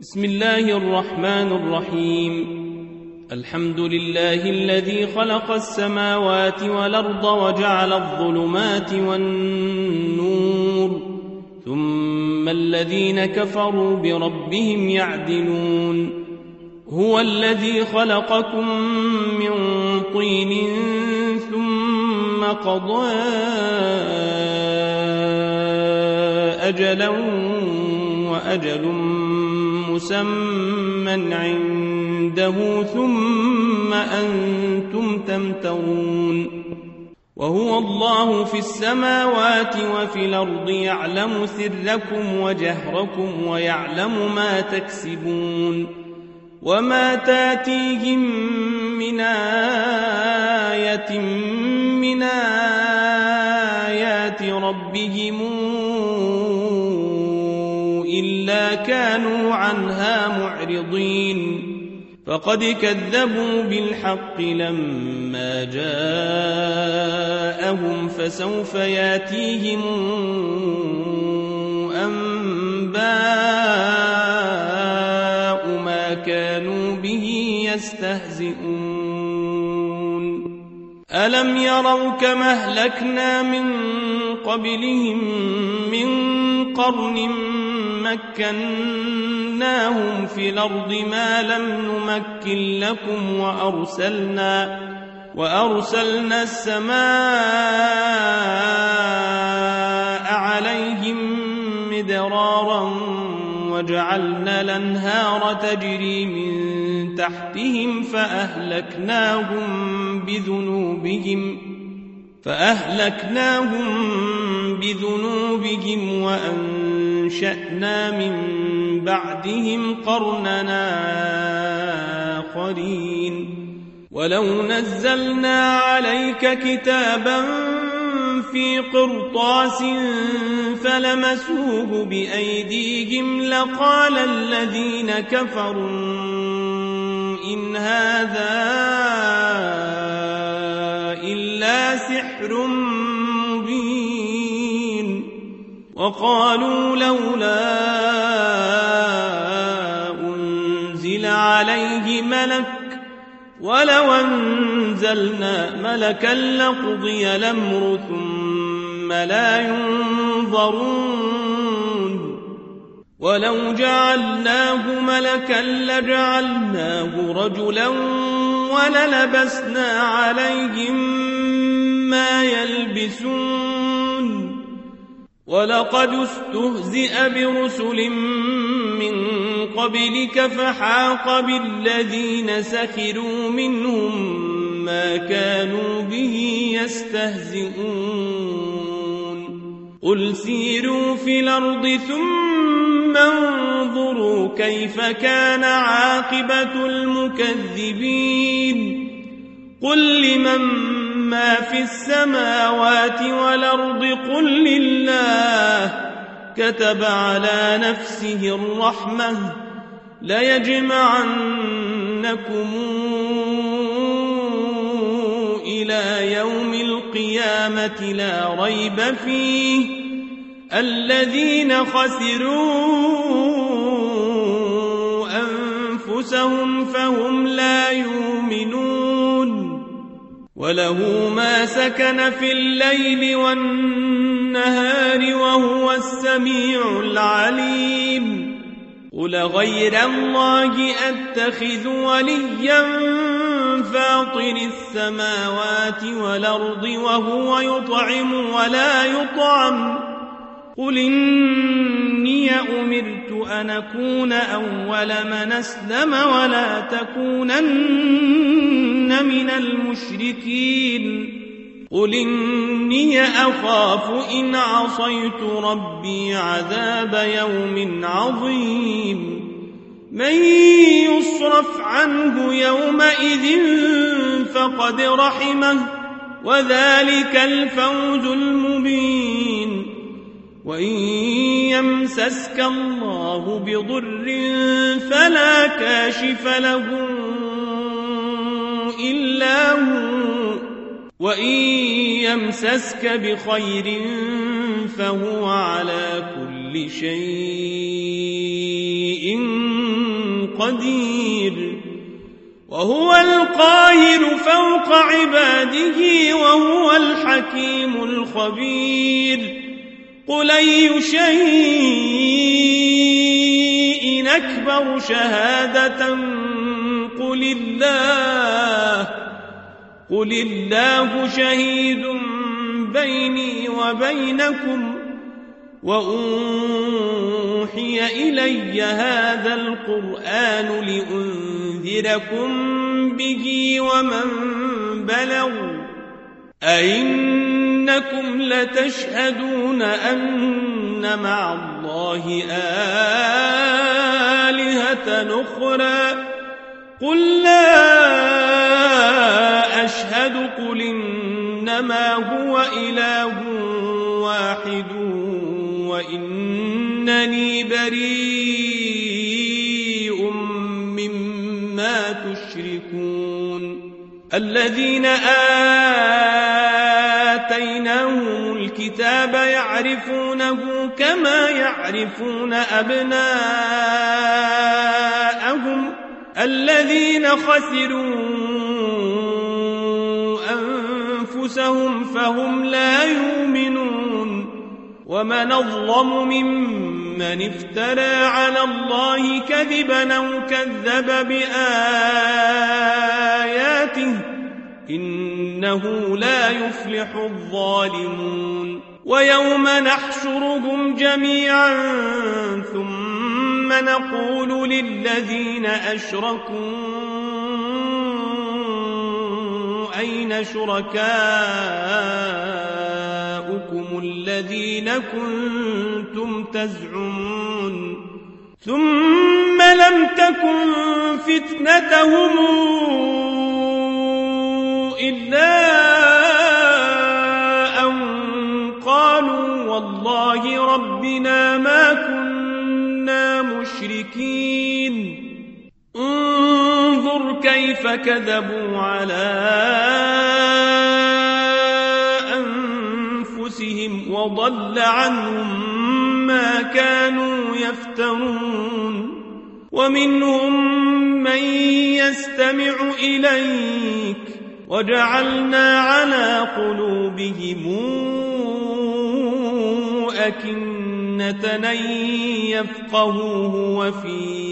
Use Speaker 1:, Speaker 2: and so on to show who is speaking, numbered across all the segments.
Speaker 1: بسم الله الرحمن الرحيم. الحمد لله الذي خلق السماوات والأرض وجعل الظلمات والنور ثم الذين كفروا بربهم يعدلون. هو الذي خلقكم من طين ثم قضى أجلا وأجل مسمى عنده ثم أنتم تمترون. وهو الله في السماوات وفي الأرض يعلم سركم وجهركم ويعلم ما تكسبون. وما تاتيهم من آية من آيات ربهم إلا كانوا عنها معرضين. فقد كذبوا بالحق لما جاءهم فسوف ياتيهم أنباء ما كانوا به يستهزئون. ألم يروا كما أهلكنا من قبلهم من قرن مكناهم في الأرض ما لم نمكن لكم وأرسلنا السماء عليهم مدرارا وجعلنا الأنهار تجري من تحتهم فأهلكناهم بذنوبهم وأنشأنا من بعدهم قرننا آخرين. ولو نزلنا عليك كتابا في قرطاس فلمسوه بأيديهم لقال الذين كفروا إن هذا إلا سحر مبين. وقالوا لولا أنزل عليه ملك ولو أنزلنا ملكا لقضي الأمر ثم لا ينظرون. ولو جعلناه ملكا لجعلناه رجلا وللبسنا عليهم ما يلبسون. ولقد استهزئ برسل من قبلك فحاق بالذين سخروا منهم ما كانوا به يستهزئون. قل سيروا في الأرض ثم انظروا كيف كان عاقبة المكذبين. قل لمن ما في السماوات والأرض قل لله كتب على نفسه الرحمة ليجمعنكم إلى يوم القيامة لا ريب فيه الذين خسروا أنفسهم فهم لا يؤمنون. وله ما سكن في الليل والنهار وهو السميع العليم. قل غير الله أتخذ وليا فاطر السماوات والأرض وهو يطعم ولا يطعم. قل إني أمرت أن أكون أول من أسلم ولا تكونن من المشركين. قل إني أخاف إن عصيت ربي عذاب يوم عظيم. من يصرف عنه يومئذ فقد رحمه وذلك الفوز المبين. وإن يمسسك الله بضر فلا كاشف له إلا هو وإن يمسسك بخير فهو على كل شيء قدير وهو القاهر فوق عباده وهو الحكيم الخبير قل أي شيء أكبر شهادة قل الله شهيد بيني وبينكم وأوحي إلي هذا القرآن لأنذركم به ومن بلغ أئنكم لتشهدون أن مع الله آلهة أخرى قل لا أشهد قل إنما هو إله واحد وإنني بريء مما تشركون الذين آتيناهم الكتاب يعرفونه كما يعرفون أبناءهم الذين خسروا أنفسهم فهم لا يؤمنون ومن أظلم ممن افترى على الله كذبا أو كذب بآياته إنه لا يفلح الظالمون ويوم نحشرهم جميعا ثم نقول للذين أشركوا أين شركاؤكم الذين كنتم تزعمون ثم لم تكن فتنتهم إلا أن قالوا والله ربنا ما كنا مشركين انظر كيف كذبوا على أنفسهم وضل عنهم ما كانوا يفترون ومنهم من يستمع إليك وجعلنا على قلوبهم أكنة أن يفقهوه وفي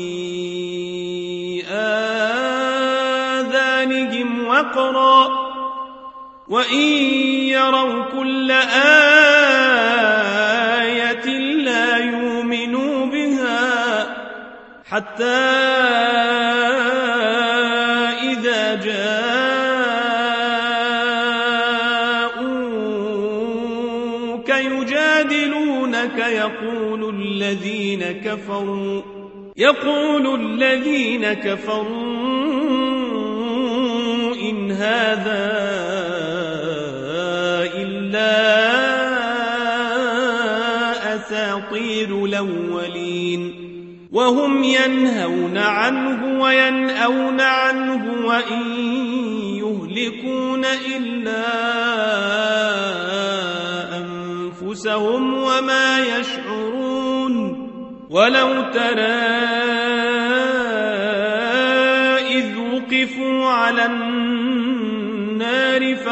Speaker 1: آذانهم وقرا وإن يروا كل آية لا يؤمنوا بها حتى إذا جاءوك يجادلونك يقول الذين كفروا إن هذا إلا أساطير الأولين وهم ينهون عنه وينأون عنه وإن يهلكون إلا أنفسهم وما يشعرون ولو ترى إذ وقفوا على النار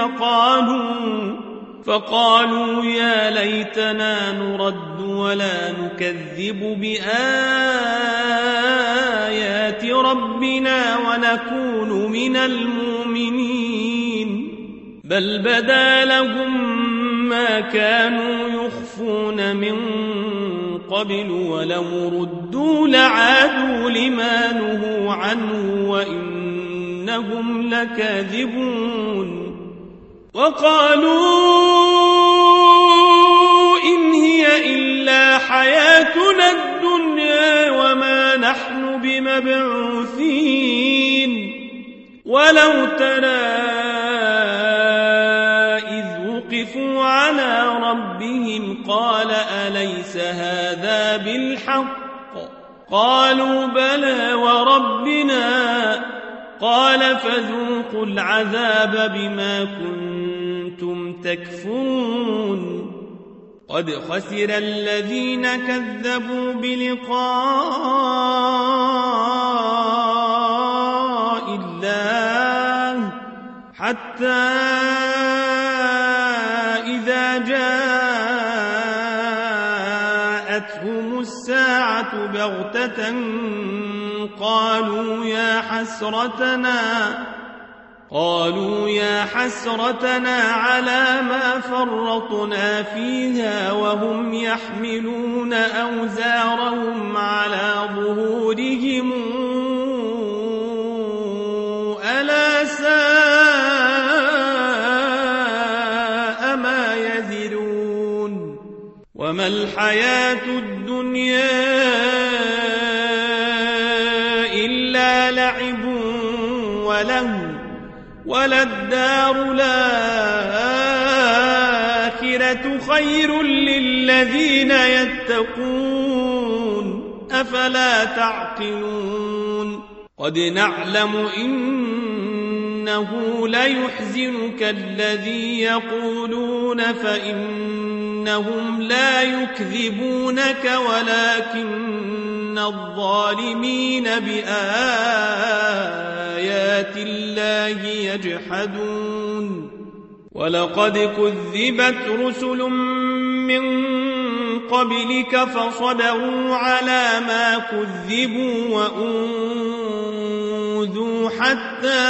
Speaker 1: فقالوا يا ليتنا نرد ولا نكذب بآيات ربنا ونكون من المؤمنين بل بدا لهم ما كانوا يخفون من قبل ولو ردوا لعادوا لما نهوا عنه وإنهم لكاذبون وقالوا إن هي إلا حياتنا الدنيا وما نحن بمبعوثين ولو ترى إذ وقفوا على ربهم قال أليس هذا بالحق قالوا بلى وربنا قال فذوقوا العذاب بما كنتم تكفرون قد خسر الذين كذبوا بلقاء حتى إذا جاءتهم الساعة بغتة قالوا يا حسرتنا على ما فرطنا فيها وهم يحملون أوزارهم على ظهورهم ألا ساء ما يزرون وما الحياة الدنيا إلا لعب وله وللدار الآخرة خير للذين يتقون أفلا تعقلون قد نعلم إنه ليحزنك الذي يقولون فإنهم لا يكذبونك ولكن الظالمين بآيات الله يجحدون ولقد كذبت رسل من قبلك فصبروا على ما كذبوا وأوذوا حتى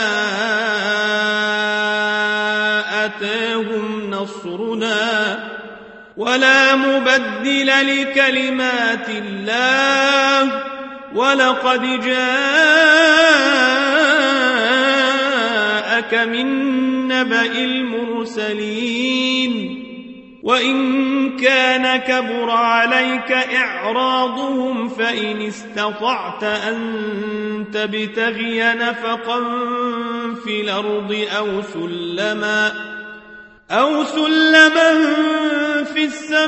Speaker 1: أتاهم نصرنا ولا مبدل لكلمات الله ولقد جاءك من نبأ المرسلين وإن كان كبر عليك إعراضهم فإن استطعت أن تبتغي نفقا في الأرض أو سلما في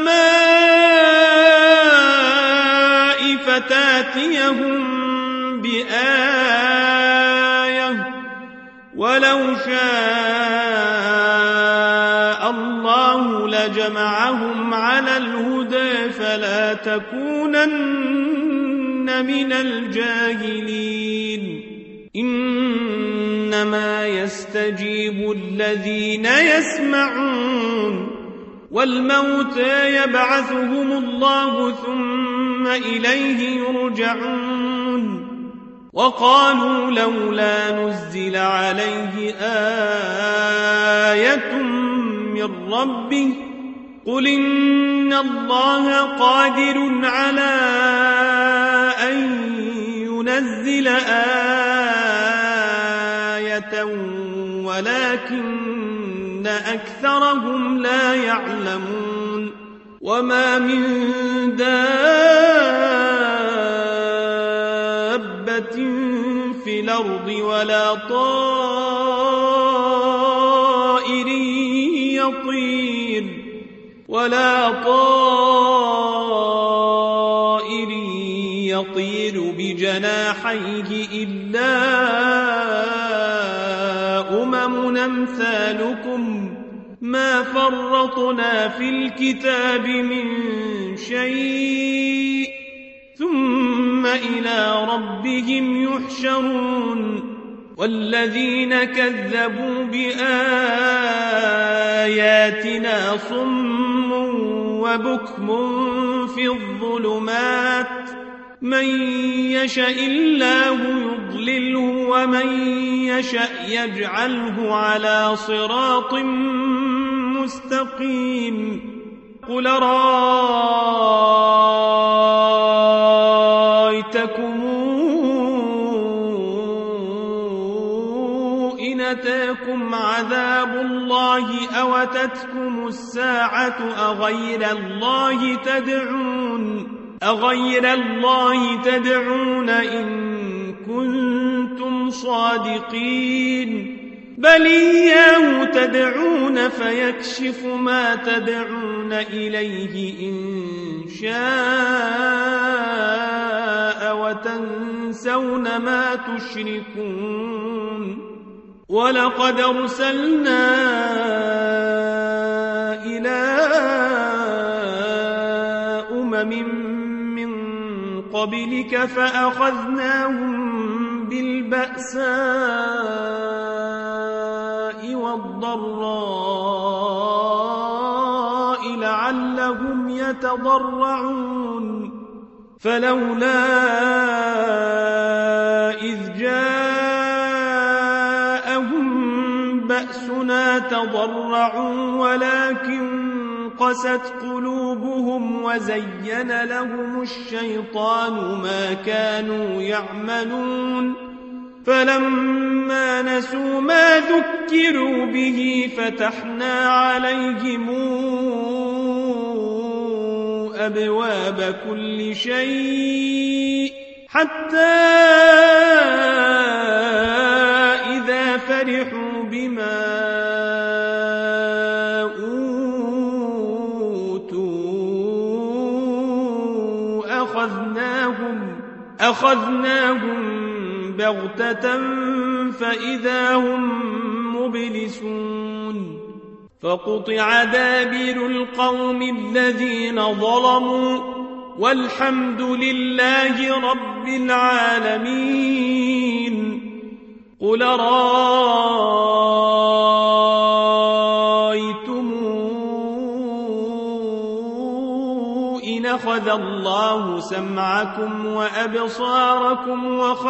Speaker 1: السماء فتاتيهم بآية ولو شاء الله لجمعهم على الهدى فلا تكونن من الجاهلين إنما يستجيب الذين يسمعون والموتى يبعثهم الله ثم إليه يرجعون وقالوا لولا نزل عليه آية من ربه قل إن الله قادر على أن ينزل آية ولكن أكثرهم لا يعلمون وما من دابة في الأرض ولا طائر يطير بجناحيه إلا أمثالكم ما فرطنا في الكتاب من شيء ثم إلى ربهم يحشرون والذين كذبوا بآياتنا صم وبكم في الظلمات من يشاء الله يضلله ومن يشاء يجعله على صراط مستقيم قل رأيتكم إن أتاكم عذاب الله أو أتتكم الساعة أغير الله تدعون إن كنتم صادقين بل إياه تدعون فيكشف ما تدعون إليه إن شاء وتنسون ما تشركون ولقد أرسلنا إلى من قبلك فأخذناهم بالبأساء الضراء لعلهم يتضرعون فلولا إذ جاءهم بأسنا تضرعوا ولكن قست قلوبهم وزين لهم الشيطان ما كانوا يعملون فلما نسوا ما ذكروا به فتحنا عليهم أبواب كل شيء حتى إذا فرحوا بما أخذناهم بغتة فإذا هم مبلسون فقطع دابر القوم الذين ظلموا والحمد لله رب العالمين قل رأيتم إن أخذ الله سمعكم وأبصاركم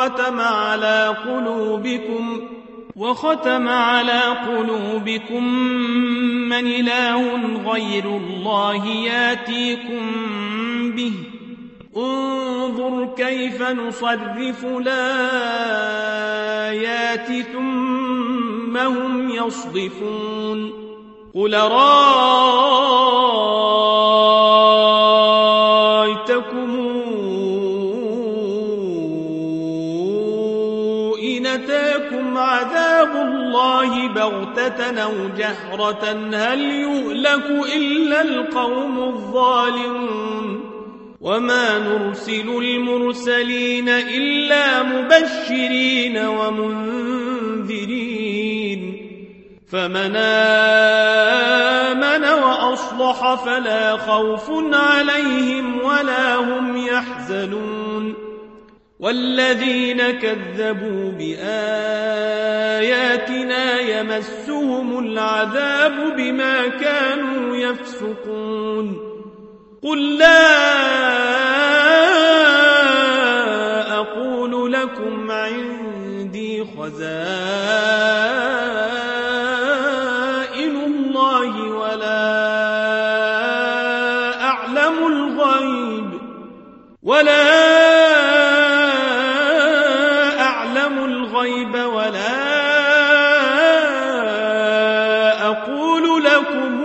Speaker 1: وختم على قلوبكم من إله غير الله ياتيكم به انظر كيف نصرف الآيات ثم هم يصدفون قل رأيتكم إن أتاكم عذاب الله بغتة أو جهرة هل يهلك إلا القوم الظالمون وما نرسل المرسلين إلا مبشرين ومنذرين فمن آمن وأصلح فلا خوف عليهم ولا هم يحزنون والذين كذبوا بآياتنا يمسهم العذاب بما كانوا يفسقون قل لا أقول لكم عندي خزائن الله ولا أعلم الغيب ولا أقول لكم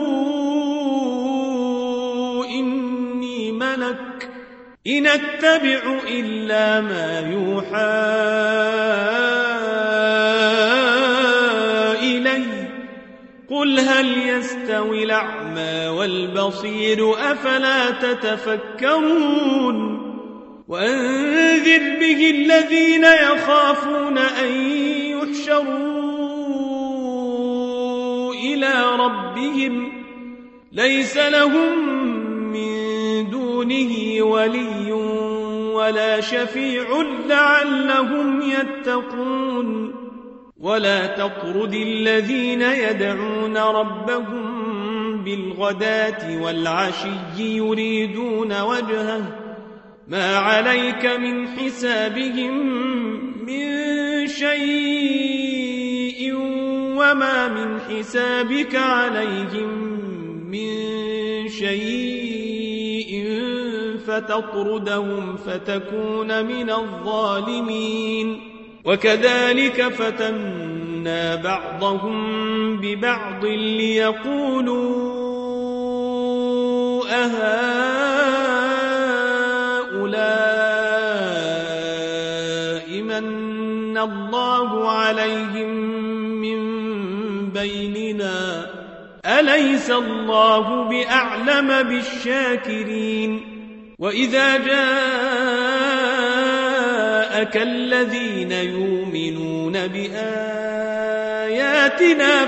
Speaker 1: إني ملك إن أتبع إلا ما يوحى إلي قل هل يستوي الأعمى والبصير أفلا تتفكرون وأنذر به الذين يخافون أن يحشروا إلى ربهم ليس لهم من دونه ولي ولا شفيع لعلهم يتقون ولا تطرد الذين يدعون ربهم بالغداة والعشي يريدون وجهه ما عليك من حسابهم من شيء وما من حسابك عليهم من شيء فتطردهم فتكون من الظالمين وكذلك فتنا بعضهم ببعض ليقولوا أهؤلاء من الله عليهم من بيننا أليس الله بأعلم بالشاكرين وإذا جاءك الذين يؤمنون بآياتنا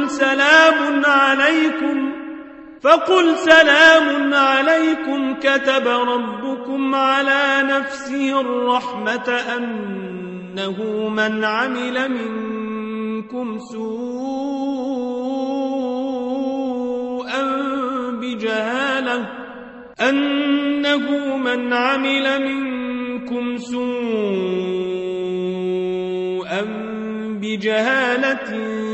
Speaker 1: فقل سلام عليكم كتب ربكم على نفسه الرحمة أنه من عمل منكم منكم سوءا بجهالة أنه من عمل منكم سوءا بجهالة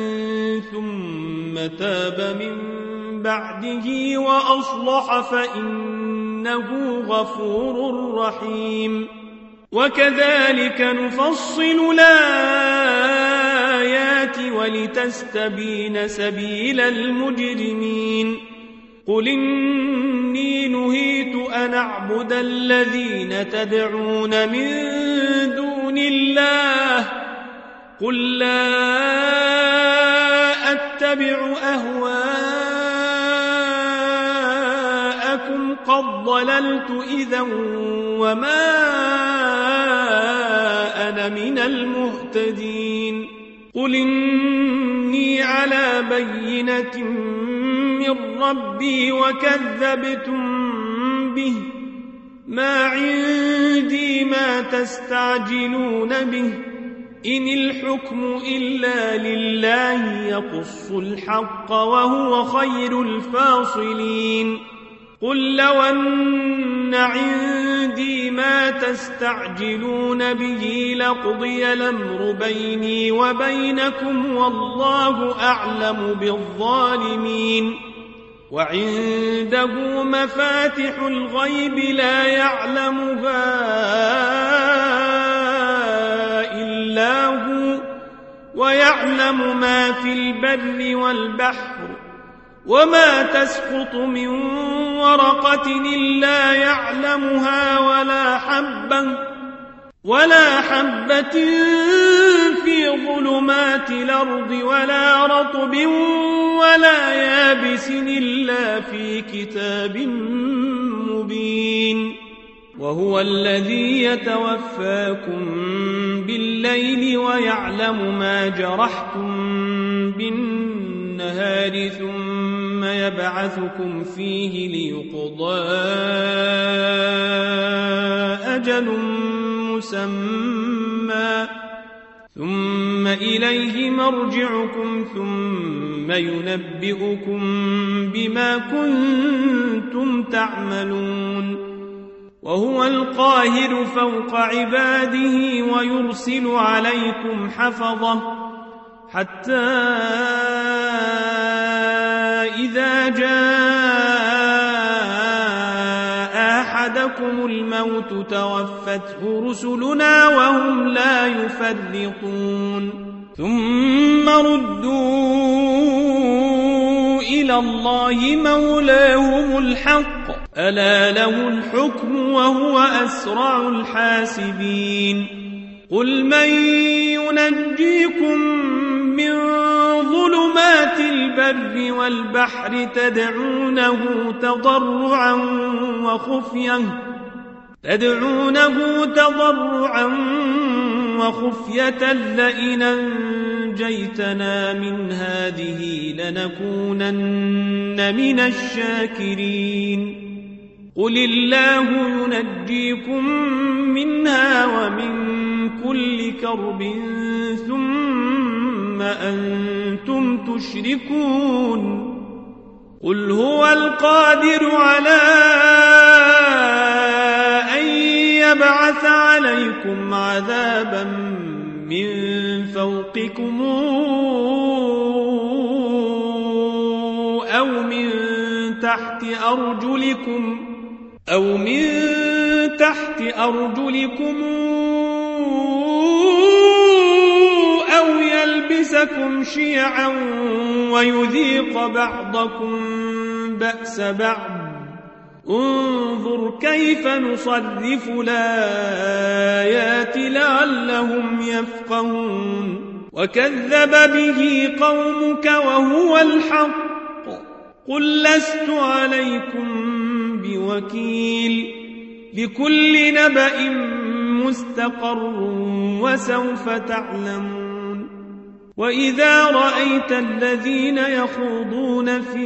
Speaker 1: ثم تاب من بعده وأصلح فإنه غفور رحيم وكذلك نفصل الآيات ولتستبين سبيل المجرمين قل إني نهيت أن أعبد الذين تدعون من دون الله قل لا أتبع أهواءكم قد ضللت إذا وما أنا من المهتدين قل إني على بينة من ربي وكذبتم به ما عندي ما تستعجلون به إن الحكم إلا لله يقص الحق وهو خير الفاصلين قل لو أن عندي ما تستعجلون به لقضي الأمر بيني وبينكم والله أعلم بالظالمين وعنده مفاتح الغيب لا يعلمها إلا هو ويعلم ما في البر والبحر وما تسقط من ورقة إلا يعلمها ولا حبة في ظلمات الأرض ولا رطب ولا يابس إلا في كتاب مبين وهو الذي يتوفاكم بالليل ويعلم ما جرحتم بالنهار ثم يبعثكم فيه ليقضى أجل مسمى ثم إليه مرجعكم ثم ينبئكم بما كنتم تعملون وهو القاهر فوق عباده ويرسل عليكم حفظة حتى إذا جاء أحدكم الموت توفته رسلنا وهم لا يفرطون ثم ردوا إلى الله مولاهم الحق ألا له الحكم وهو أسرع الحاسبين قل من ينجيكم من ظلمات البر والبحر تدعونه تضرعا وخفية لئن أنجيتنا من هذه لنكونن من الشاكرين قل الله ينجيكم منها ومن كل كرب ثم أنتم تشركون قل هو القادر على أن يبعث عليكم عذابا من فوقكم أو من تحت أرجلكم أو يلبسكم شيعا ويذيق بعضكم بأس بعض انظر كيف نصرف الآيات لعلهم يفقهون وكذب به قومك وهو الحق قل لست عليكم بوكيل لكل نبأ مستقر وسوف تعلمون وإذا رأيت الذين يخوضون في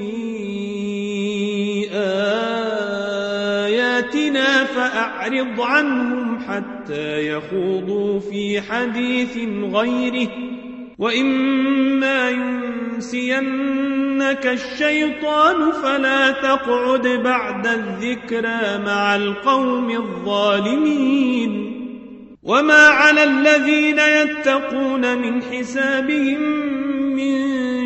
Speaker 1: آياتنا فأعرض عنهم حتى يخوضوا في حديث غيره وإما ينسينك الشيطان فلا تقعد بعد الذكرى مع القوم الظالمين وما على الذين يتقون من حسابهم من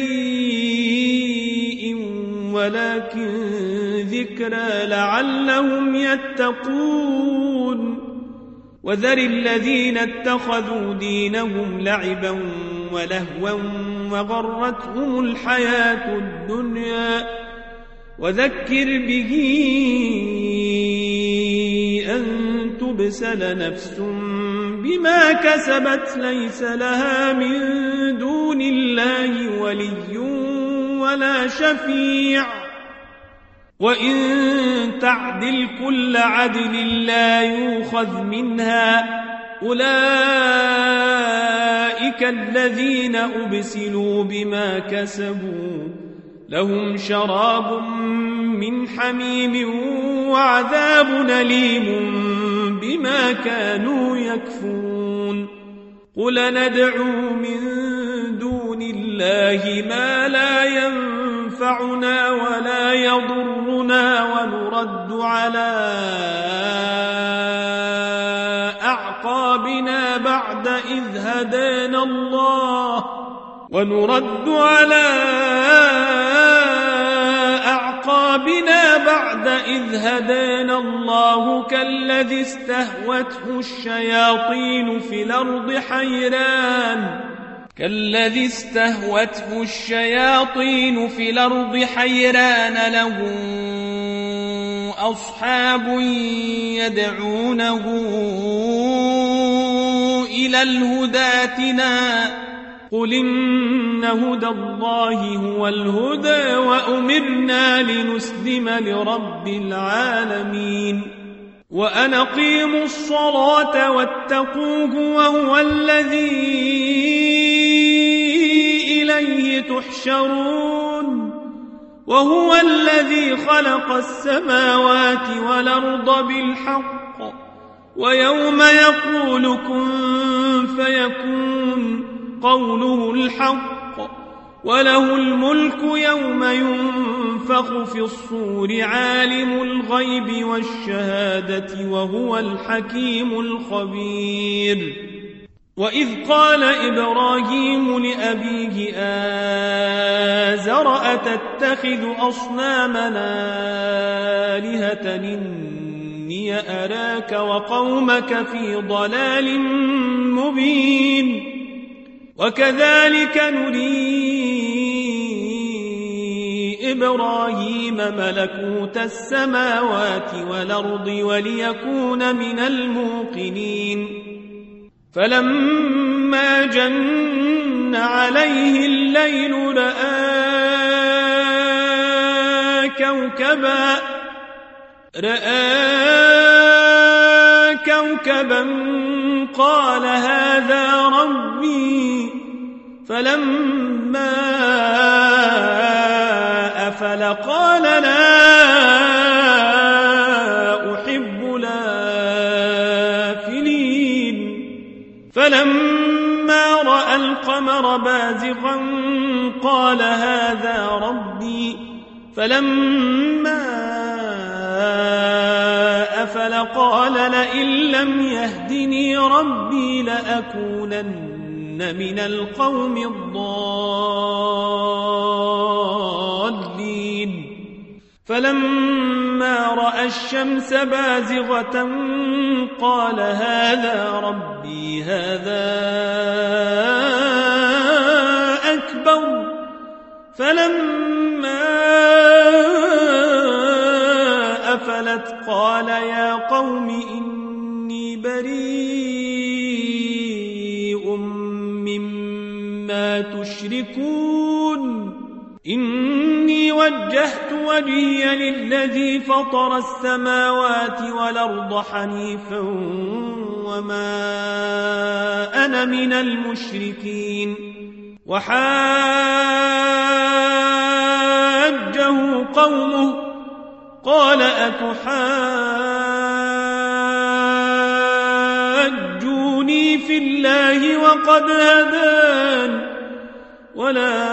Speaker 1: شيء ولكن ذكرى لعلهم يتقون وذر الذين اتخذوا دينهم لعبا ولهوا وغرتهم الحياة الدنيا وذكر به أن تبسل نفس بما كسبت ليس لها من دون الله ولي ولا شفيع وإن تعدل كل عدل لا يؤخذ منها أولئك الذين أبسلوا بما كسبوا لهم شراب من حميم وعذاب أليم بما كانوا يكفرون قل ندعو من دون الله ما لا ينفعنا ولا يضرنا ونرد على أعقابنا بعد إذ هدانا الله كالذي استهوته الشياطين في الأرض حيران له أصحاب يدعونه إلى الهدى ائتنا قل إن هدى الله هو الهدى وأمرنا لنسلم لرب العالمين وأن أقيموا الصلاة واتقوه وهو الذي إليه تحشرون وهو الذي خلق السماوات والأرض بالحق ويوم يقول كن فيكون قوله الحق وله الملك يوم ينفخ في الصور عالم الغيب والشهادة وهو الحكيم الخبير وإذ قال إبراهيم لأبيه آزر أتتخذ أصنامنا آلهة إني أراك وقومك في ضلال مبين وكذلك نري إبراهيم ملكوت السماوات والأرض وليكون من الموقنين فلما جن عليه الليل رأى كوكبا قال هذا ربي فلما أفل قال لا أحب الآفلين فلما رأى القمر بازغا قال هذا ربي فلما أفل قال لئن لم يهدني ربي لأكونن من القوم الضالين فلما رأى الشمس بازغة قال هذا ربي هذا أكبر فلما أفلت قال يا قوم إني بريء مما تشركون إني وجهت وجهي للذي فطر السماوات والأرض حنيفا وما أنا من المشركين وحاجه قومه قال أتحاجوني يحاجوني في الله وقد هدان ولا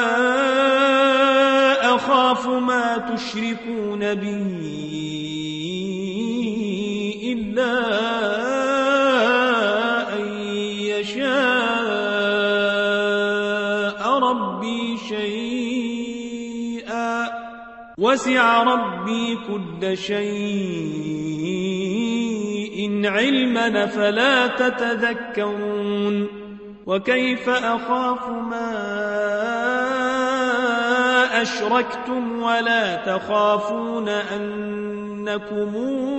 Speaker 1: أخاف ما تشركون به إلا أن يشاء ربي شيئا وسع ربي كل شيء علما فلا تتذكرون وكيف أخاف ما أشركتم ولا تخافون أنكم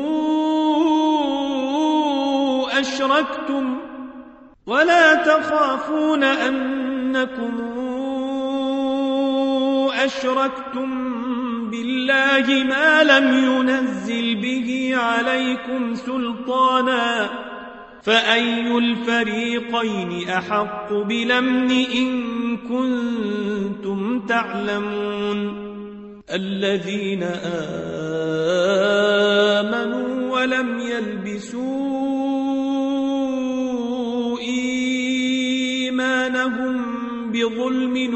Speaker 1: أشركتم بالله ما لم ينزل به عليكم سلطانا فأي الفريقين أحق بالأمن إن كنتم تعلمون الذين آمنوا ولم يلبسوا إيمانهم بظلم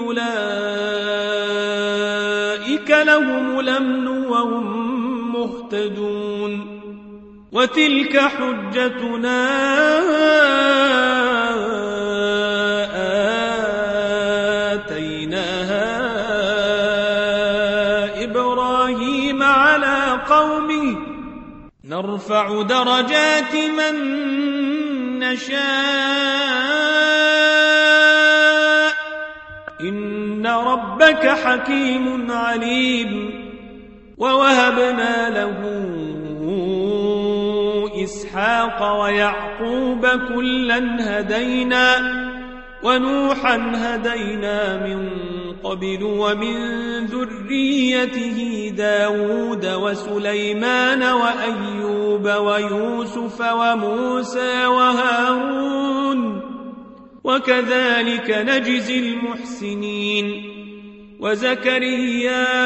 Speaker 1: أولئك لهم الأمن وهم مهتدون وتلك حجتنا آتيناها إبراهيم على قومه نرفع درجات من نشاء إن ربك حكيم عليم ووهبنا له إسحاق ويعقوب كلا هدينا ونوحا هدينا من قبل ومن ذريته داود وسليمان وأيوب ويوسف وموسى وهارون وكذلك نجزي المحسنين وزكريا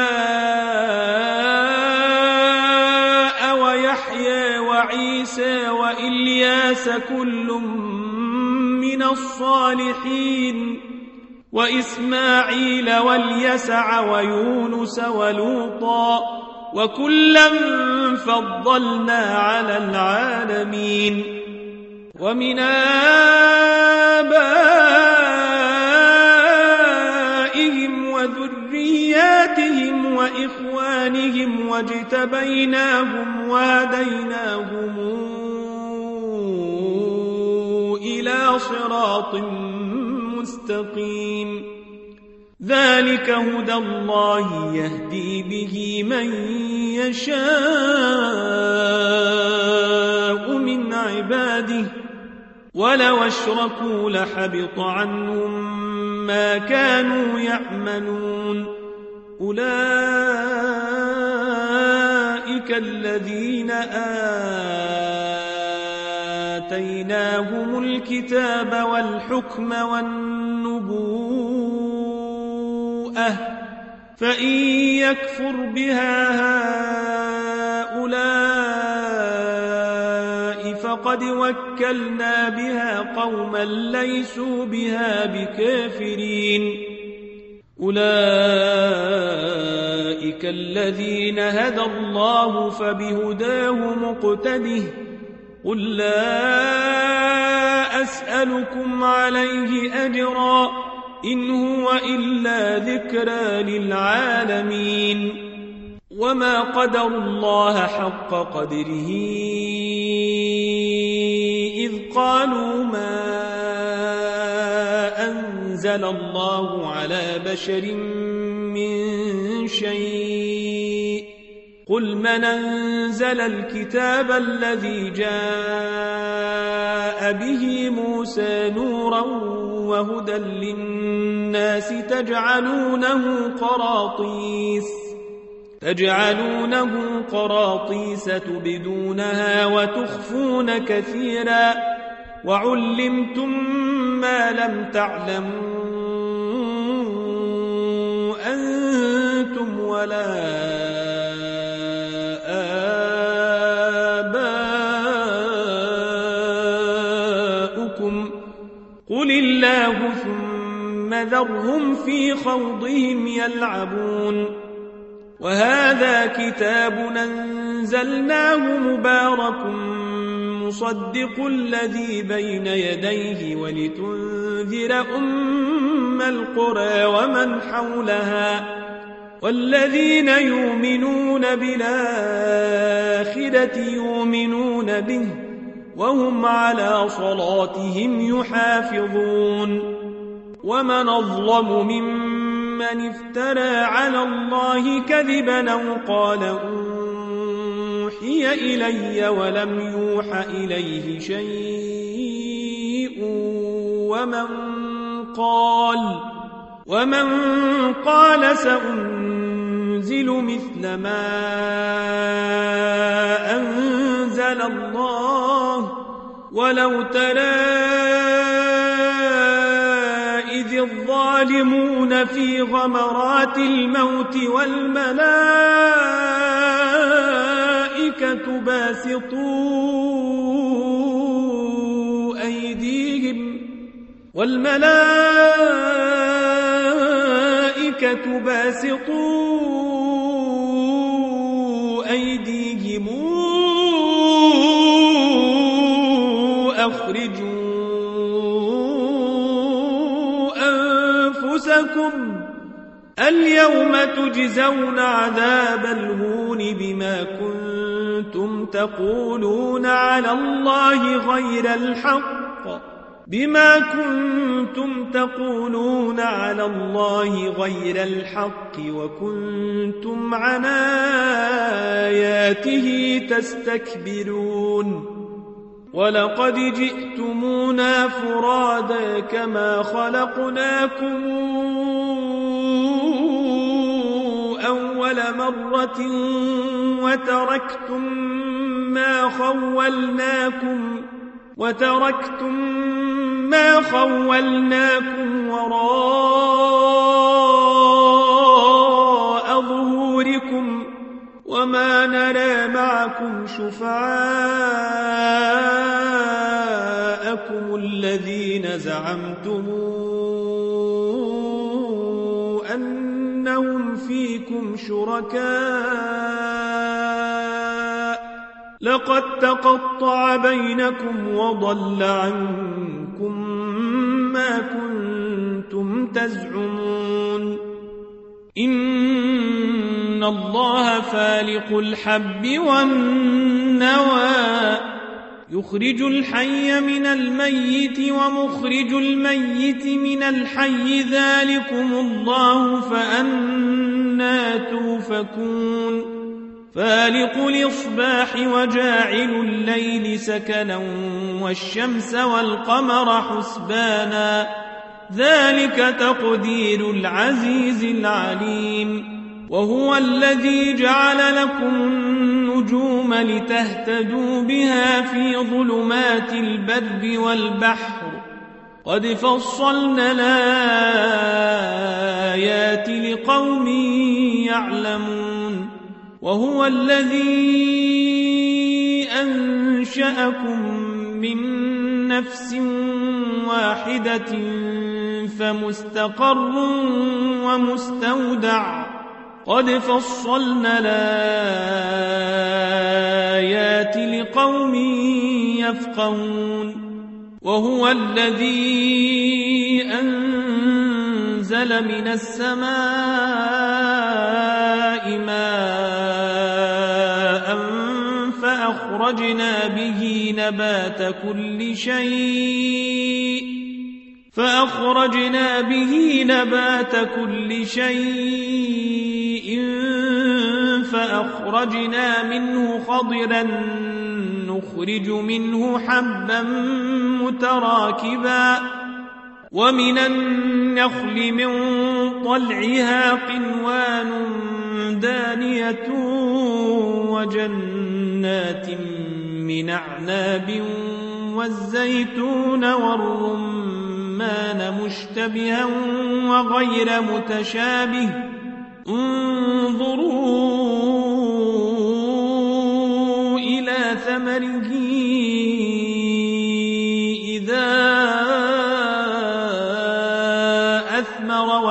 Speaker 1: ويحيى وعيسى وإلياس كل من الصالحين وإسماعيل واليسع ويونس ولوطا وكلا فضلنا على العالمين ومن آبائهم وذرياتهم وإخوانهم واجتبيناهم وهديناهم إلى صراط مستقيم ذلك هدى الله يهدي به من يشاء من عباده ولو أشركوا لحبط عنهم ما كانوا يعملون أولئك الذين آتيناهم الكتاب والحكم والنبوءة فإن يكفر بها هؤلاء فقد وكلنا بها قوما ليسوا بها بكافرين أولئك الذين هدى الله فبهداه مقتده قل لا أسألكم عليه أجرا إن هو إلا ذكرى للعالمين وما قدروا الله حق قدره إذ قالوا ما أنزل الله على بشر من شيء قل من أنزل الكتاب الذي جاء به موسى نورا وهدى للناس تجعلونه قراطيس تبدونها وتخفون كثيرا وعلمتم ما لم تعلموا أنتم ولا ربكم قل الله ثم ذرهم في خوضهم يلعبون وهذا كتاب أنزلناه مبارك مصدق الذي بين يديه ولتنذر أم القرى ومن حولها والذين يؤمنون بالآخرة يؤمنون به وهم على صلاتهم يحافظون ومن أظلم ممن افترى على الله كذبا أو قال أوحي إلي ولم يوح إليه شيء ومن قال سأنزل مثل ما أنزل الله ولو ترى إذ الظالمون في غمرات الموت والملائكة باسطوا أيديهم أخرجوا أنفسكم اليوم تجزون عذاب الهون بما كنتم تقولون على الله غير الحق وكنتم عن آياته تستكبرون ولقد جئتمونا فرادا كما خلقناكم أول مرة وتركتم ما خولناكم وراء ظهوركم وما نرى معكم شفعاءكم الذين زعمتم أنهم فيكم شركاء لقد تقطع بينكم وضل عنكم ما كنتم تزعمون إن الله فالق الحب والنوى يخرج الحي من الميت ومخرج الميت من الحي ذلكم الله فأنى توفكون فالق الإصباح وجاعل الليل سكنا والشمس والقمر حسبانا ذلك تقدير العزيز العليم وهو الذي جعل لكم النجوم لتهتدوا بها في ظلمات البر والبحر قد فصلنا الآيات لقوم يعلمون وهو الذي أنشأكم من نفس واحدة فمستقر ومستودع قد فصلنا الآيات لقوم يفقهون وهو الذي أنزل من السماء ماء فأخرجنا به نبات كل شيء فأخرجنا منه خضرا نخرج منه حبا متراكبا ومن النخل من طلعها قنوان دانية وجنات من أعناب والزيتون والرمان مشتبها وغير متشابه انظروا إلى ثمره إذا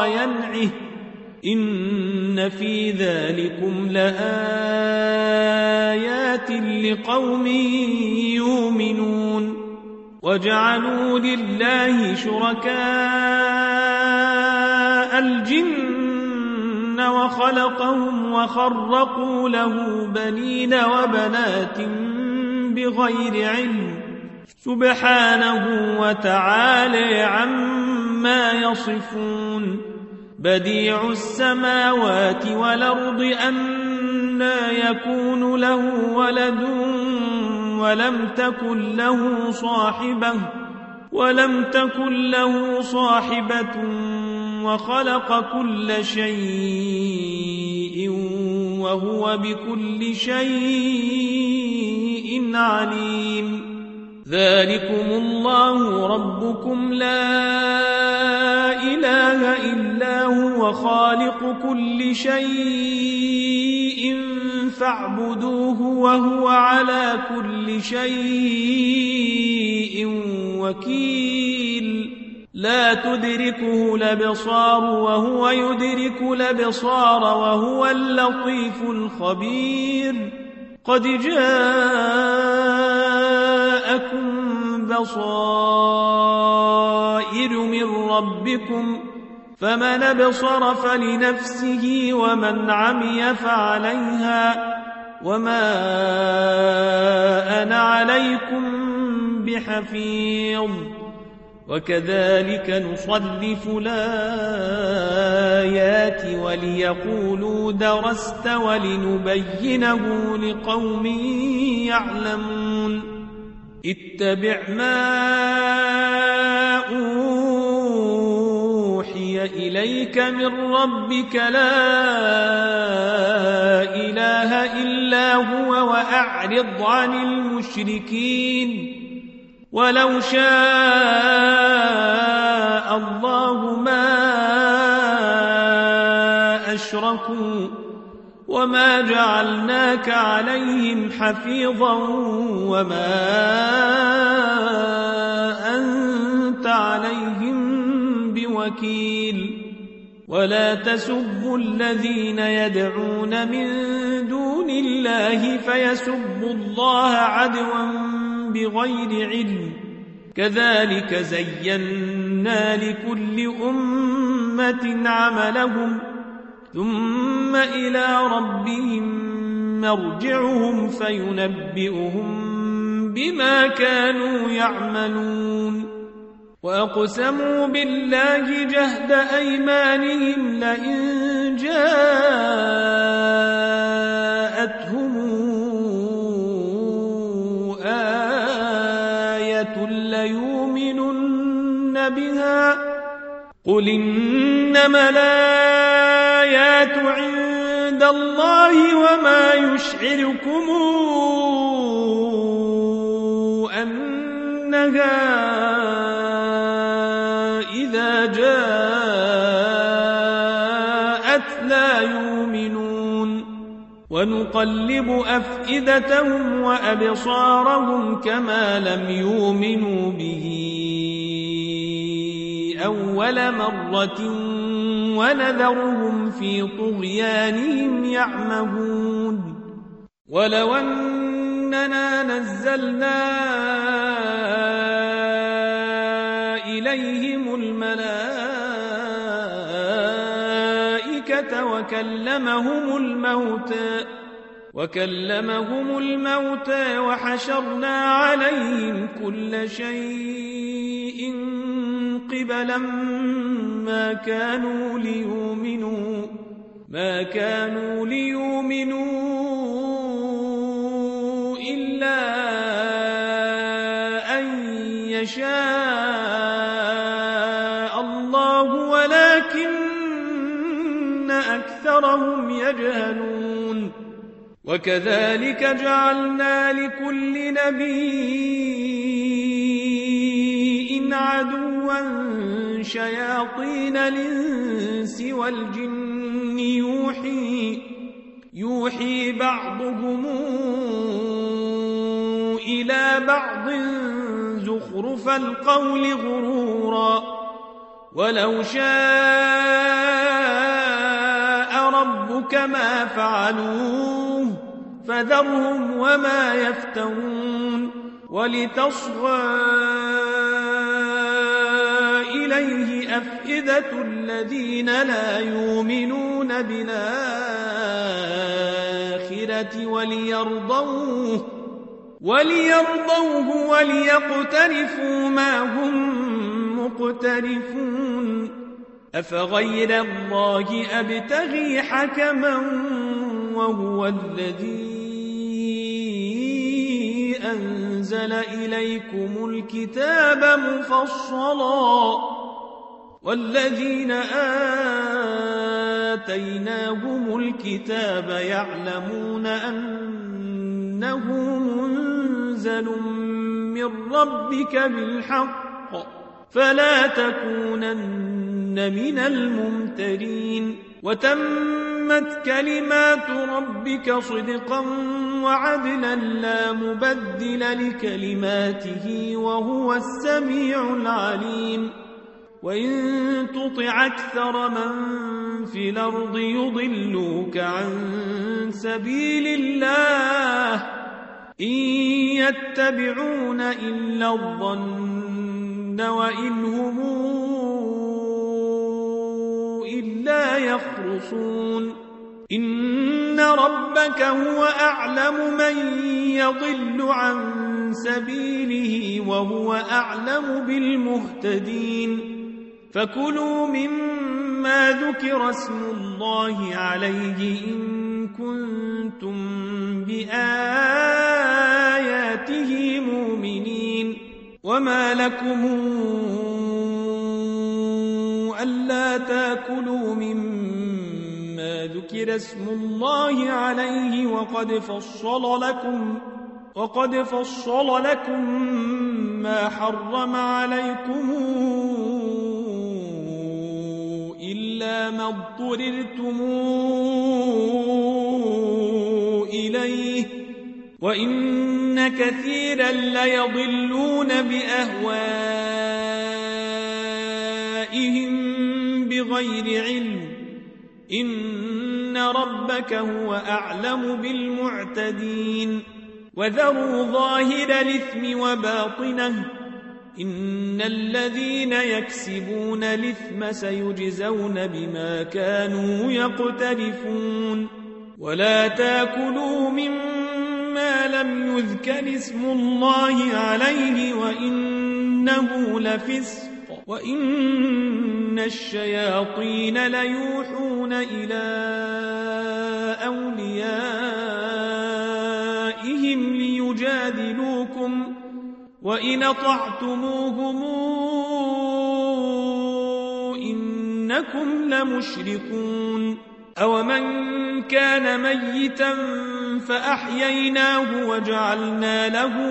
Speaker 1: وينعه إن في ذلكم لآيات لقوم يؤمنون وجعلوا لله شركاء الجن وخلقهم وخرقوا له بنين وبنات بغير علم سبحانه وتعالى عما يصفون بديع السماوات والأرض أنى يكون له ولد ولم تكن له صاحبة وخلق كل شيء وهو بكل شيء عليم ذلكم الله ربكم لا إله إلا هو خالق كل شيء فاعبدوه وهو على كل شيء وكيل لا تدركه الأبصار وهو يدرك الأبصار وهو اللطيف الخبير قد جاءكم بصائر من ربكم فمن أبصر فلنفسه ومن عمي فعليها وما أنا عليكم بحفيظ وكذلك نصرف الآيات وليقولوا درست ولنبينه لقوم يعلمون اتبع ما أوحي إليك من ربك لا إله إلا هو وأعرض عن المشركين ولو شاء الله ما أشركوا وما جعلناك عليهم حفيظا وما أنت عليهم بوكيل ولا تسبوا الذين يدعون من دون الله فيسبوا الله عدوا بغير علم كذلك زينا لكل أمة عملهم ثم إلى ربهم مرجعهم فينبئهم بما كانوا يعملون وأقسموا بالله جهد أيمانهم لئن جاءتهم آية ليؤمنن بها قل إنما الآيات عند الله وما يشعركم أنها إذا جاءت لا يؤمنون ونقلب أفئدتهم وأبصارهم كما لم يؤمنوا به أول مرة ونذرهم في طغيانهم يعمهون ولو أننا نزلنا إليهم الملائكة وكلمهم الموتى وحشرنا عليهم كل شيء قبلا ما كانوا ليؤمنوا إلا أن يشاء الله ولكن أكثرهم يجهلون وكذلك جعلنا لكل نبي عدوا شياطين الإنس والجن يوحي بعضهم إلى بعض زخرف القول غرورا ولو شاء ربك ما فعلوه فذرهم وما يفترون ولتصغى إليه أفئدة الذين لا يؤمنون بالآخرة وليرضوه وليقترفوا ما هم مقترفون أفغير الله أبتغي حكما وهو الذي أنزل إليكم الكتاب مفصلا والذين آتيناهم الكتاب يعلمون أنه منزل من ربك بالحق فلا تكونن من الممترين وتمت كلمات ربك صدقا وعدلا لا مبدل لكلماته وهو السميع العليم وإن تطع أكثر من في الأرض يضلوك عن سبيل الله إن يتبعون إلا الظن وإن هم إلا يخرصون إن ربك هو أعلم من يضل عن سبيله وهو أعلم بالمهتدين فكلوا مما ذكر اسم الله عليه إن كنتم بآياته مؤمنين وما لكم ألا تاكلوا مما ذكر اسم الله عليه وقد فصل لكم ما حرم عليكم إلا ما اضطررتم إليه وإن كثيرا ليضلون بأهوائهم بغير علم إن ربك هو أعلم بالمعتدين وذروا ظاهر الإثم وباطنه إن الذين يكسبون الإثم سيجزون بما كانوا يقترفون ولا تاكلوا مما لم يذكر اسم الله عليه وإنه لفسق وإن الشياطين ليوحون إلى أوليائهم ليجادلوكم وإن أطعتموهم إنكم لمشركون أومن كان ميتا فأحييناه وجعلنا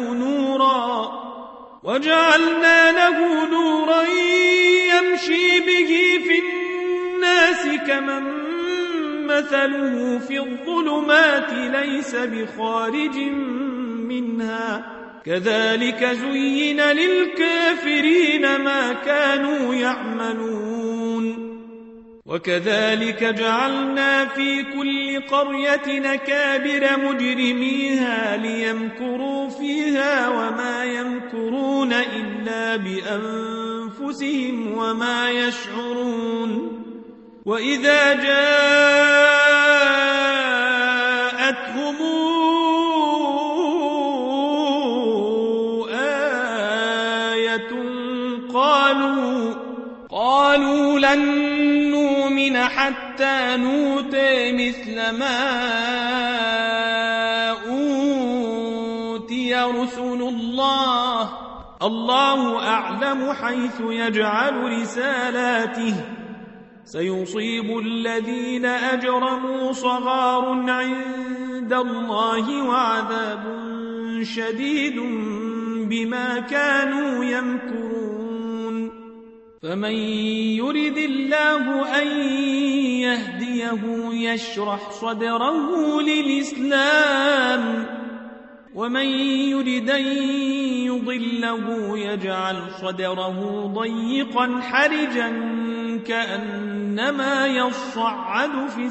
Speaker 1: له نورا يمشي به في الناس كمن مثله في الظلمات ليس بخارج منها كذلك زين للكافرين ما كانوا يعملون وكذلك جعلنا في كل قرية نكابر مجرميها ليمكروا فيها وما يمكرون إلا بأنفسهم وما يشعرون وإذا جاءتهم آية قالوا لن نؤمن حتى نؤتى مثل ما أوتي رسل الله أعلم حيث يجعل رسالاته سيصيب الذين أجرموا صغار عند الله وعذاب شديد بما كانوا يمكرون فمن يرد الله أن يهديه يشرح صدره للإسلام ومن يرد أن ظله يجعل صدره ضيقا حرجا كأنما يصعد في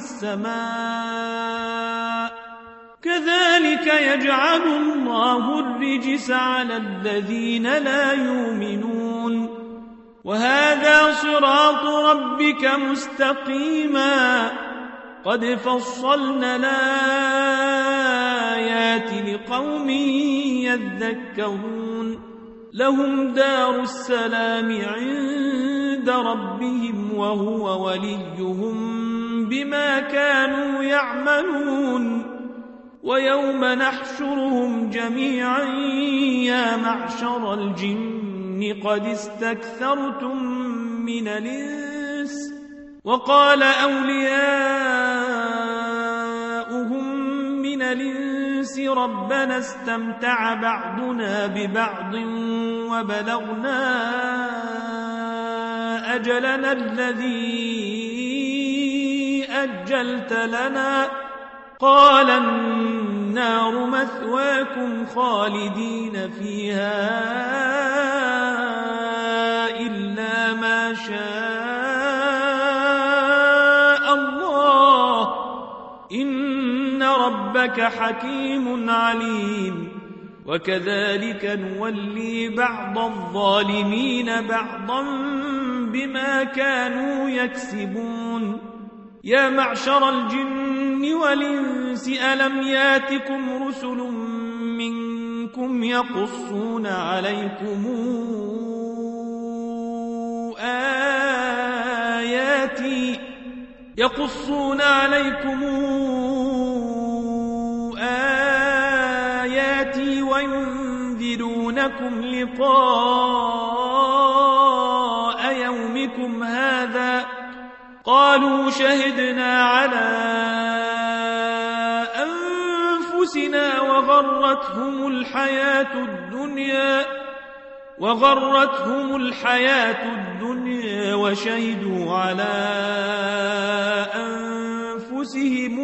Speaker 1: السماء كذلك يجعل الله الرجس على الذين لا يؤمنون وهذا صراط ربك مستقيما قد فصلنا الآيات لقوم يذكرون لهم دار السلام عند ربهم وهو وليهم بما كانوا يعملون ويوم نحشرهم جميعا يا معشر الجن قد استكثرتم من الإنس وقال أولياؤهم من الإنس ربنا استمتع بعضنا ببعض وبلغنا أجلنا الذي أجلت لنا قال النار مثواكم خالدين فيها إلا ما شاء الله إن ربك حكيم عليم وكذلك نولي بعض الظالمين بعضا بما كانوا يكسبون يا معشر الجن والإنس ألم ياتكم رسل منكم يقصون عليكم آياتي وينذرونكم لقاء يومكم هذا قالوا شهدنا على أنفسنا وغرتهم الحياة الدنيا وشهدوا على أنفسهم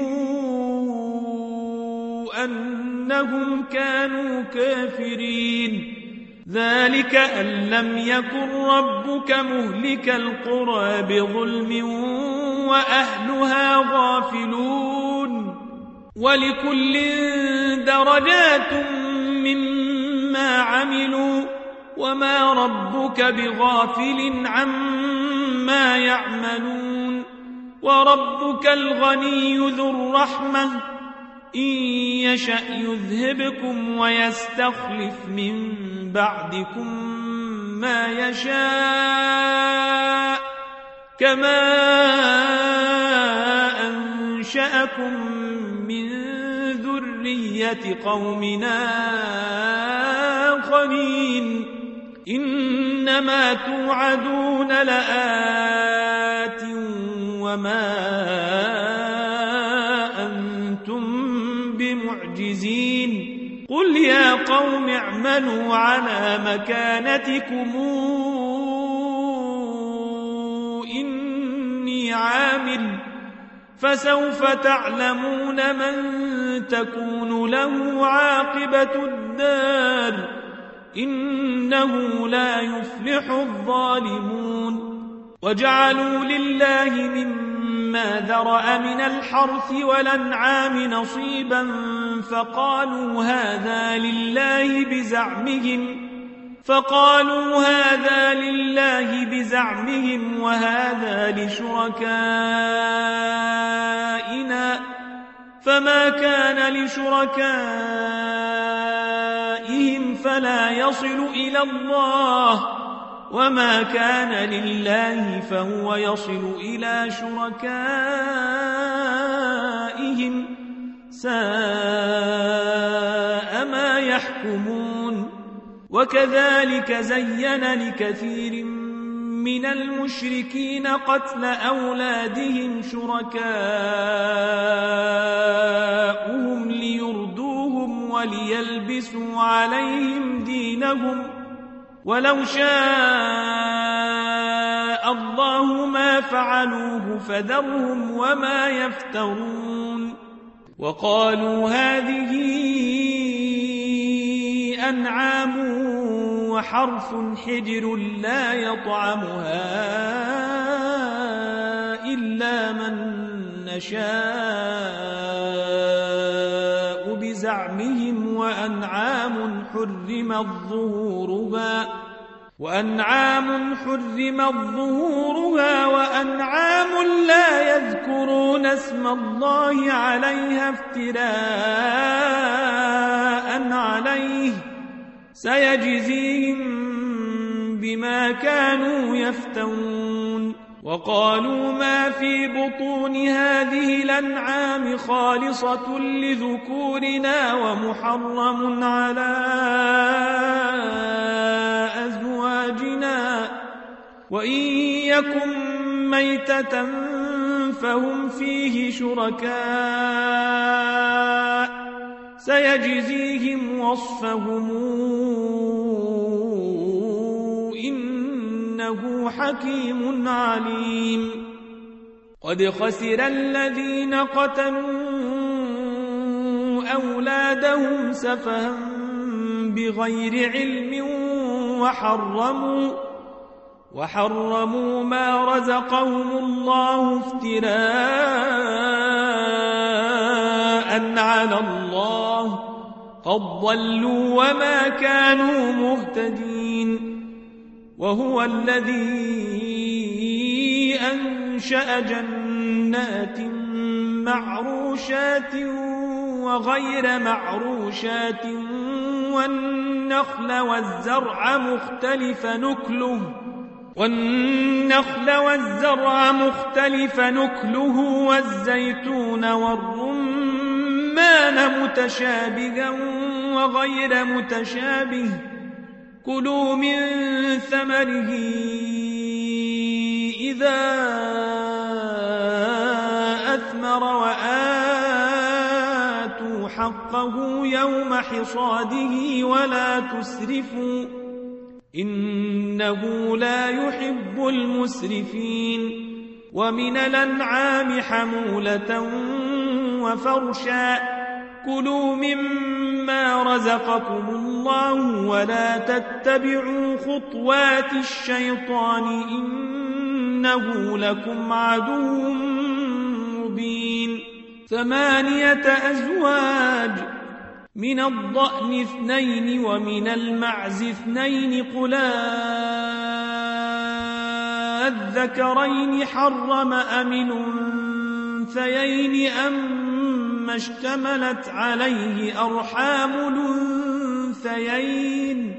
Speaker 1: أنهم كانوا كافرين ذلك أن لم يكن ربك مهلك القرى بظلم وأهلها غافلون ولكل درجات مما عملوا وما ربك بغافل عما يعملون وربك الغني ذو الرحمة إن يشأ يذهبكم ويستخلف من بعدكم ما يشاء كما أنشأكم من ذرية قومنا آخرين إنما توعدون لآت وما أنتم بمعجزين قل يا قوم اعملوا على مكانتكم إني عامل فسوف تعلمون من تكون له عاقبة الدار إنه لا يفلح الظالمون وجعلوا لله مما ذرأ من الحرث والأنعام نصيبا فقالوا هذا لله بزعمهم وهذا لشركائنا فما كان لشركائهم فلا يصل إلى الله وما كان لله فهو يصل إلى شركائهم ساء ما يحكمون وكذلك زين لكثير من المشركين قتل أولادهم شركاؤهم ليردوهم وليلبسوا عليهم دينهم ولو شاء الله ما فعلوه فذرهم وما يفترون وقالوا هذه أنعام حرث حجر لا يطعمها إلا من نشاء بزعمهم وأنعام حرمت ظهورها وأنعام لا يذكرون اسم الله عليها افتراء عليه سيجزيهم بما كانوا يفترون. وقالوا ما في بطون هذه الأنعام خالصة لذكورنا ومحرم على أزواجنا وإن يكن ميتة فهم فيه شركاء سيجزيهم وصفهم إنه حكيم عليم. قد خسر الذين قتلوا أولادهم سفها بغير علم وحرموا ما رزقهم الله افتراء على الله قد ضلوا وما كانوا مهتدين. وهو الذي أنشأ جنات معروشات وغير معروشات والنخل والزرع مختلف نكله والزيتون والرمان متشابها وغير متشابه كلوا من ثمره إذا أثمر وآتوا حقه يوم حصاده ولا تسرفوا إنه لا يحب المسرفين. ومن الأنعام حمولة وفرشا كلوا مما رزقكم الله ولا تتبعوا خطوات الشيطان إنه لكم عدو مبين. 8 أزواج من الضأن 2 ومن المعز 2 قل الذكرين حرم أم الأنثيين أما اشتملت عليه أرحام الأنثيين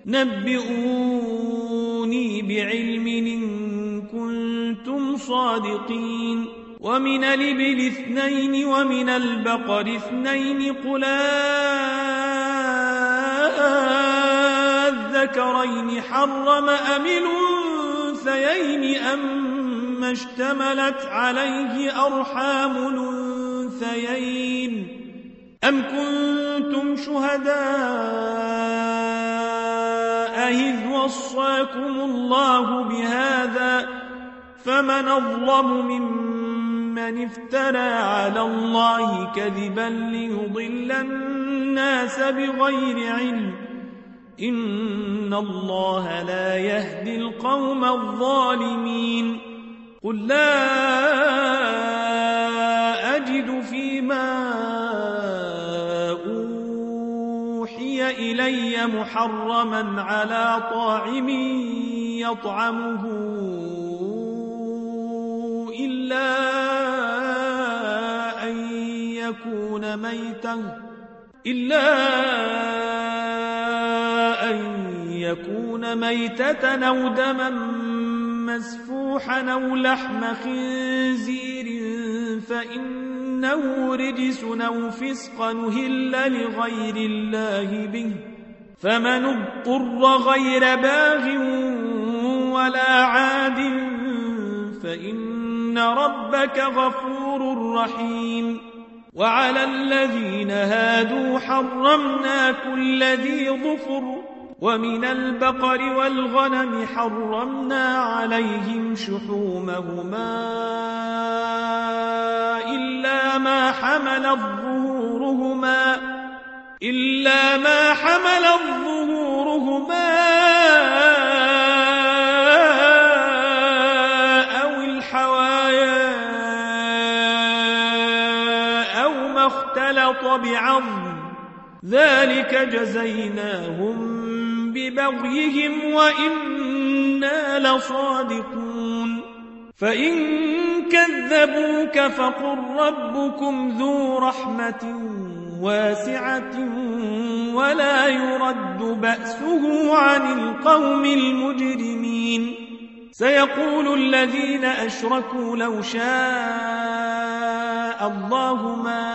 Speaker 1: نبئوني بعلم إن كنتم صادقين. ومن الإبل 2 ومن البقر 2 قل الذكرين حرم أم الأنثيين أما اشتملت عليه أرحام الأنثيين أم كنتم شهداء إذ وصاكم الله بهذا فمن أظلم ممن افترى على الله كذبا ليضل الناس بغير علم إن الله لا يهدي القوم الظالمين. قل لا أجد فيما أوحي إلي محرما على طاعم يطعمه إلا أن يكون ميتة أو دما مسفوحا أو لحم خنزير فإنه رجس أو فسق نهل لغير الله به فمن اضطر غير باغ ولا عاد فإن ربك غفور رحيم. وعلى الذين هادوا حرمنا كل ذي ظفر ومن البقر والغنم حرمنا عليهم شحومهما إلا ما حملت ظهورهما الرماء أو الحوايا أو ما اختلط بعظم ذلك جزيناهم ببغيهم وإنا لصادقون فإن كذبوك فقل ربكم ذو رحمة واسعة ولا يرد بأسه عن القوم المجرمين سيقول الذين أشركوا لو شاء الله ما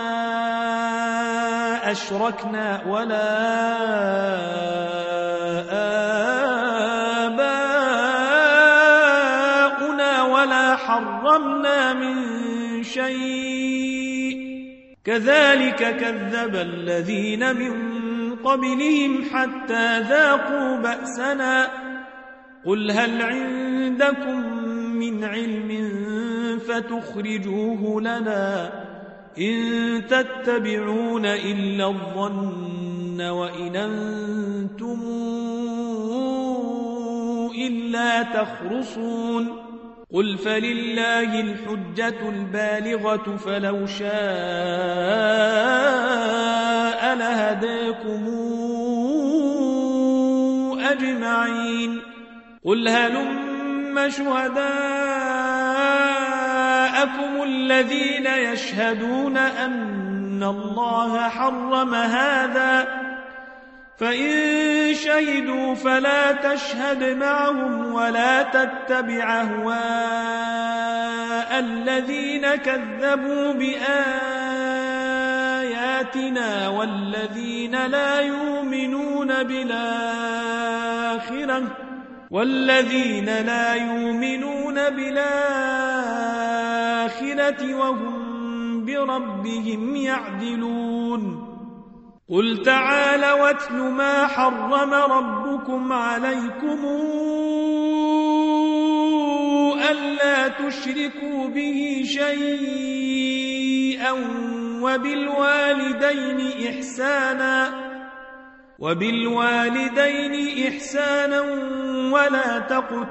Speaker 1: أشركنا ولا آباؤنا ولا حرمنا من شيء كذلك كذب الذين من قبلهم حتى ذاقوا بأسنا قل هل عندكم من علم فتخرجوه لنا إن تتبعون إلا الظن وإن أنتم إلا تخرصون قل فلله الحجة البالغة فلو شاء لهداكم أجمعين قل هلم شهداءكم الذين يشهدون أن الله حرم هذا فإن شهدوا فلا تشهد معهم ولا تتبع أهواء الذين كذبوا بآياتنا والذين لا يؤمنون بالآخرة وهم بربهم يعدلون قل تعالوا واتل ما حرم ربكم عليكم ألا تشركوا به شيئا وبالوالدين إحسانا ولا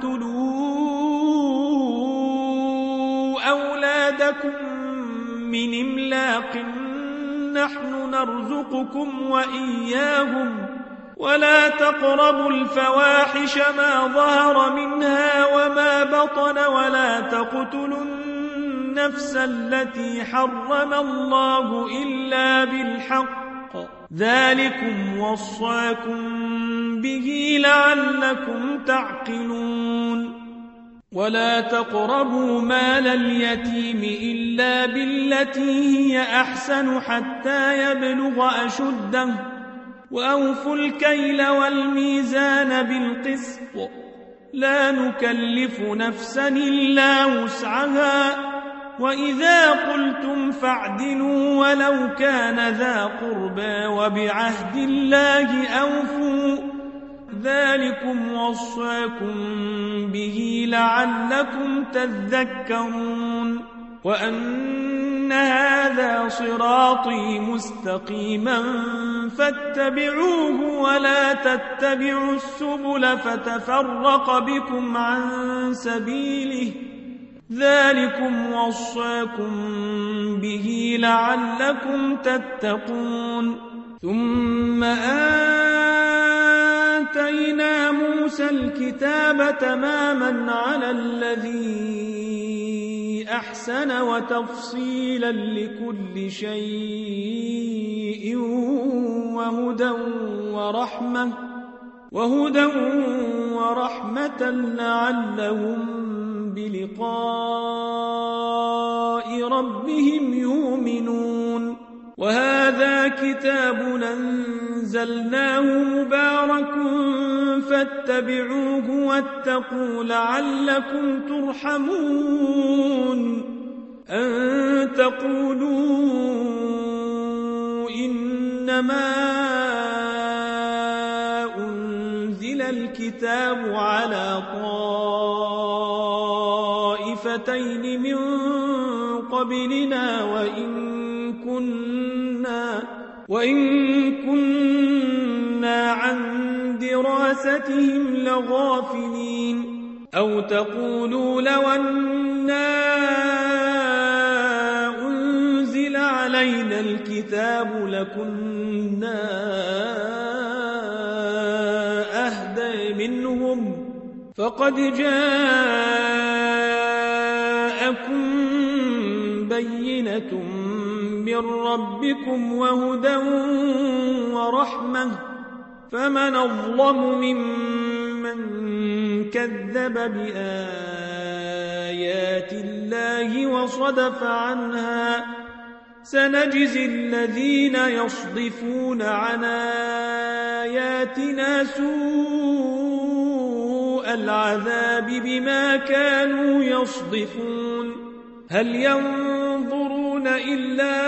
Speaker 1: تقتلوا أولادكم من إملاق نحن نرزقكم وإياهم ولا تقربوا الفواحش ما ظهر منها وما بطن ولا تقتلوا النفس التي حرم الله إلا بالحق ذلكم وصاكم به لعلكم تعقلون ولا تقربوا مال اليتيم إلا بالتي هي أحسن حتى يبلغ أشده وأوفوا الكيل والميزان بالقسط لا نكلف نفسا إلا وسعها وإذا قلتم فاعدلوا ولو كان ذا قربى وبعهد الله أوفوا ذلكم وصاكم به لعلكم تذكرون وأن هذا صراطي مستقيما فاتبعوه ولا تتبعوا السبل فتفرق بكم عن سبيله ذلكم وصاكم به لعلكم تتقون ثم آتينا موسى الكتاب تماما على الذي أحسن وتفصيلا لكل شيء وهدى ورحمة لعلهم بلقاء ربهم يؤمنون وهذا كتاب أنزلناه مبارك فاتبعوه واتقوا لعلكم ترحمون أن تقولوا إنما أنزل الكتاب على طائفتين من قبلنا وإن كنا عن دراستهم لغافلين أو تقولوا لو أنا أنزل علينا الكتاب لكنا أهدى منهم فقد جاءكم بينة من ربكم وهدى ورحمة فمن أظلم ممن كذب بآيات الله وصدف عنها سنجزي الذين يصدفون عن آياتنا سوء العذاب بما كانوا يصدفون هل ينظرون إلا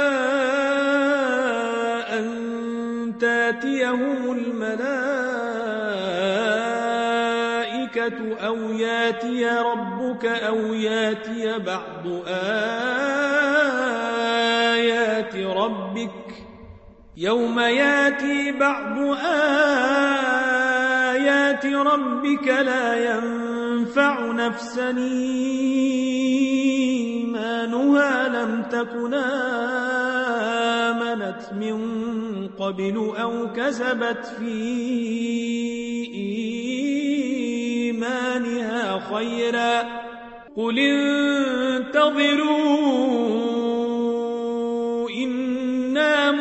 Speaker 1: أن تاتيهم الملائكة أو ياتي ربك أو ياتي بعض آيات ربك يوم ياتي بعض آيات ربك لا ينفع نفسا إيمانها لم تكن آمنت من قبل أو كسبت في إيمانها خيرا قل انتظروا إنا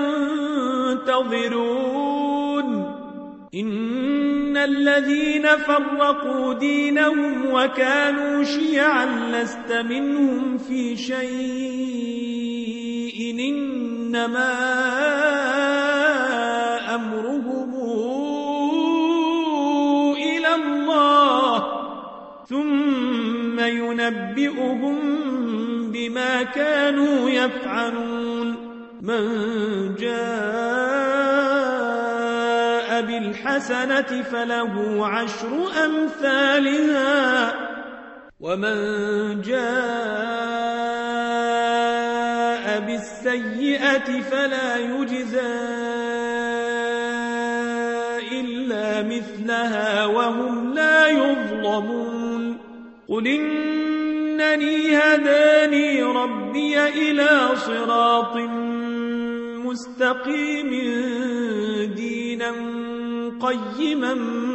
Speaker 1: منتظرون إن الذين فرقوا دينهم وكانوا شيعا لست منهم في شيء إنما أمرهم إلى الله ثم ينبئهم بما كانوا يفعلون من جاء بالحسنة فله عشر أمثالها ومن جاء بالسيئة فلا يجزى إلا مثلها وهم لا يظلمون قل إنني هداني ربي إلى صراط مستقيم دينا قيما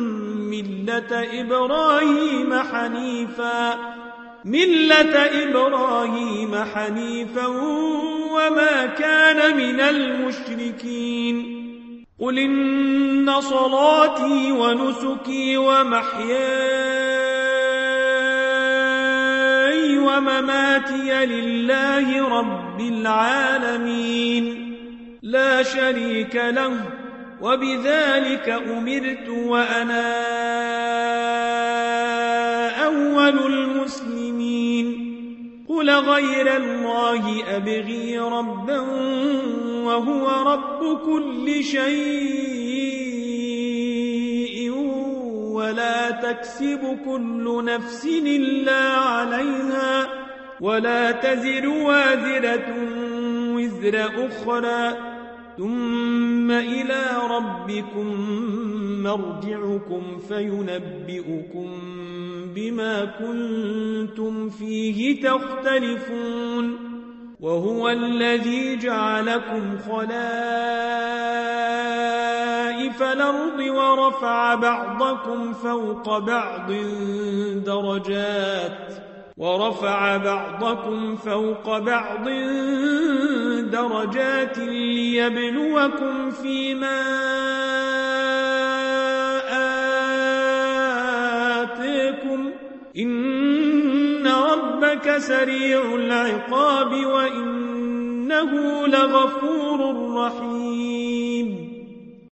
Speaker 1: ملة إبراهيم حنيفا وما كان من المشركين قل إن صلاتي ونسكي ومحياي ومماتي لله رب العالمين لا شريك له وبذلك أمرت وأنا أول المسلمين قل غير الله أبغي ربا وهو رب كل شيء ولا تكسب كل نفس إلا عليها ولا تزر وازرة وزر أخرى ثم إلى ربكم مرجعكم فينبئكم بما كنتم فيه تختلفون وهو الذي جعلكم خلائف الأرض ورفع بعضكم فوق بعض درجات ليبلوكم فيما آتيكم إن ربك سريع العقاب وإنه لغفور رحيم